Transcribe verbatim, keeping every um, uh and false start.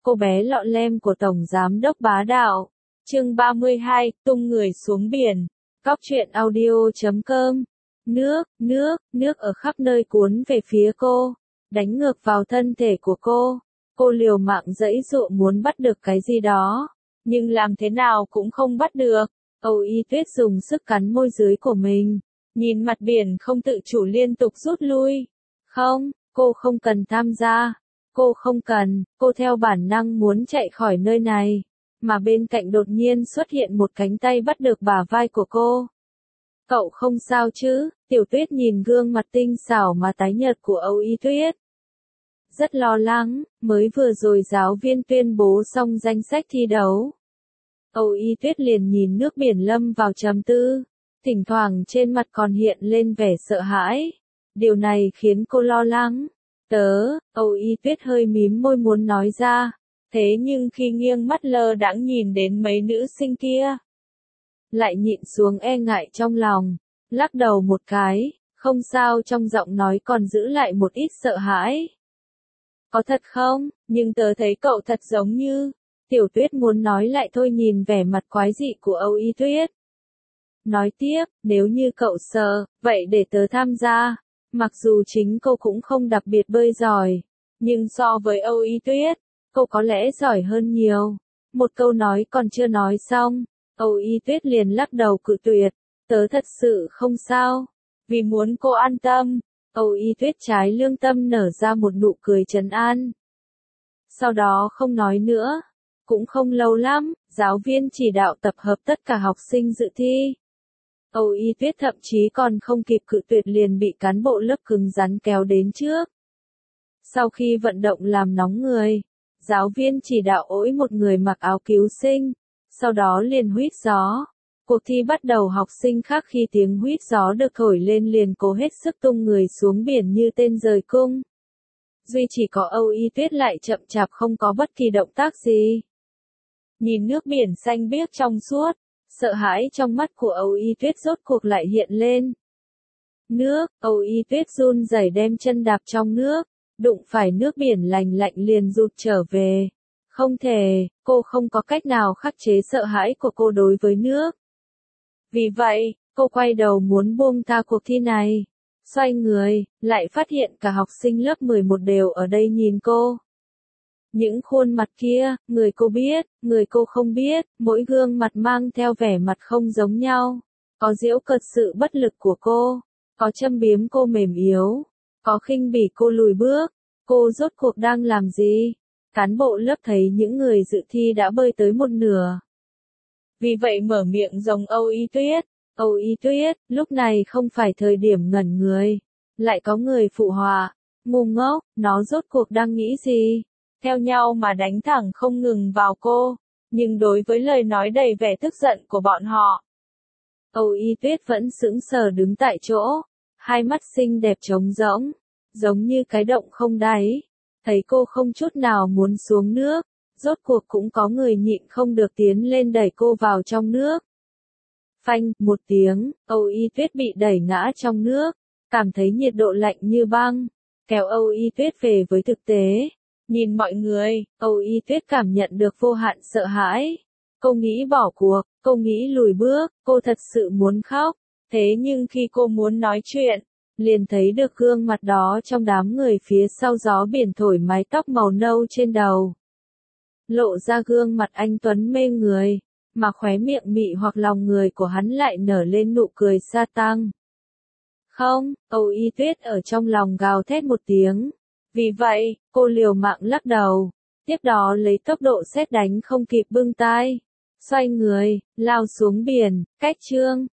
cô bé lọ lem của Tổng Giám đốc bá đạo. Chương ba mươi hai, tung người xuống biển. Cóc truyện audio chấm com. Nước, nước, nước ở khắp nơi cuốn về phía cô, đánh ngược vào thân thể của cô. Cô liều mạng giãy giụa muốn bắt được cái gì đó, nhưng làm thế nào cũng không bắt được. Âu Y Tuyết dùng sức cắn môi dưới của mình, nhìn mặt biển không tự chủ liên tục rút lui. Không, cô không cần tham gia. Cô không cần, cô theo bản năng muốn chạy khỏi nơi này. Mà bên cạnh đột nhiên xuất hiện một cánh tay bắt được bả vai của cô. Cậu không sao chứ? Tiểu Tuyết nhìn gương mặt tinh xảo mà tái nhợt của Âu Y Tuyết. Rất lo lắng, mới vừa rồi giáo viên tuyên bố xong danh sách thi đấu. Âu Y Tuyết liền nhìn nước biển lâm vào trầm tư, thỉnh thoảng trên mặt còn hiện lên vẻ sợ hãi. Điều này khiến cô lo lắng. Tớ, Âu Y Tuyết hơi mím môi muốn nói ra, thế nhưng khi nghiêng mắt lơ đãng nhìn đến mấy nữ sinh kia, lại nhịn xuống e ngại trong lòng, lắc đầu một cái, không sao, trong giọng nói còn giữ lại một ít sợ hãi. Có thật không? Nhưng tớ thấy cậu thật giống như... Tiểu Tuyết muốn nói lại thôi nhìn vẻ mặt quái dị của Âu Y Tuyết. Nói tiếp, nếu như cậu sợ, vậy để tớ tham gia. Mặc dù chính cô cũng không đặc biệt bơi giỏi, nhưng so với Âu Y Tuyết, cô có lẽ giỏi hơn nhiều. Một câu nói còn chưa nói xong, Âu Y Tuyết liền lắc đầu cự tuyệt. Tớ thật sự không sao. Vì muốn cô an tâm, Âu Y Tuyết trái lương tâm nở ra một nụ cười trấn an. Sau đó không nói nữa. Cũng không lâu lắm, giáo viên chỉ đạo tập hợp tất cả học sinh dự thi. Âu Y Tuyết thậm chí còn không kịp cự tuyệt liền bị cán bộ lớp cứng rắn kéo đến trước. Sau khi vận động làm nóng người, giáo viên chỉ đạo ỗi một người mặc áo cứu sinh, sau đó liền huýt gió. Cuộc thi bắt đầu, học sinh khác khi tiếng huýt gió được thổi lên liền cố hết sức tung người xuống biển như tên rời cung. Duy chỉ có Âu Y Tuyết lại chậm chạp không có bất kỳ động tác gì. Nhìn nước biển xanh biếc trong suốt, sợ hãi trong mắt của Âu Y Tuyết rốt cuộc lại hiện lên. Nước, Âu Y Tuyết run rẩy đem chân đạp trong nước, đụng phải nước biển lành lạnh liền rụt trở về. Không thể, cô không có cách nào khắc chế sợ hãi của cô đối với nước. Vì vậy, cô quay đầu muốn buông tha cuộc thi này. Xoay người, lại phát hiện cả học sinh lớp mười một đều ở đây nhìn cô. Những khuôn mặt kia, người cô biết, người cô không biết, mỗi gương mặt mang theo vẻ mặt không giống nhau. Có giễu cợt sự bất lực của cô, có châm biếm cô mềm yếu, có khinh bỉ cô lùi bước. Cô rốt cuộc đang làm gì? Cán bộ lớp thấy những người dự thi đã bơi tới một nửa. Vì vậy mở miệng giống Âu Y Tuyết. Âu Y Tuyết, lúc này không phải thời điểm ngẩn người. Lại có người phụ họa. Ngu ngốc, nó rốt cuộc đang nghĩ gì? Theo nhau mà đánh thẳng không ngừng vào cô. Nhưng đối với lời nói đầy vẻ tức giận của bọn họ, Âu Y Tuyết vẫn sững sờ đứng tại chỗ. Hai mắt xinh đẹp trống rỗng, giống như cái động không đáy. Thấy cô không chút nào muốn xuống nước, rốt cuộc cũng có người nhịn không được tiến lên đẩy cô vào trong nước. Phanh, một tiếng, Âu Y Tuyết bị đẩy ngã trong nước, cảm thấy nhiệt độ lạnh như băng, kéo Âu Y Tuyết về với thực tế. Nhìn mọi người, Âu Y Tuyết cảm nhận được vô hạn sợ hãi. Cô nghĩ bỏ cuộc, cô nghĩ lùi bước, cô thật sự muốn khóc. Thế nhưng khi cô muốn nói chuyện, liền thấy được gương mặt đó trong đám người phía sau, gió biển thổi mái tóc màu nâu trên đầu. Lộ ra gương mặt anh tuấn mê người, mà khóe miệng mị hoặc lòng người của hắn lại nở lên nụ cười sa tăng. Không, Âu Y Tuyết ở trong lòng gào thét một tiếng. Vì vậy, cô liều mạng lắc đầu, tiếp đó lấy tốc độ sét đánh không kịp bưng tai, xoay người, lao xuống biển. Cách chương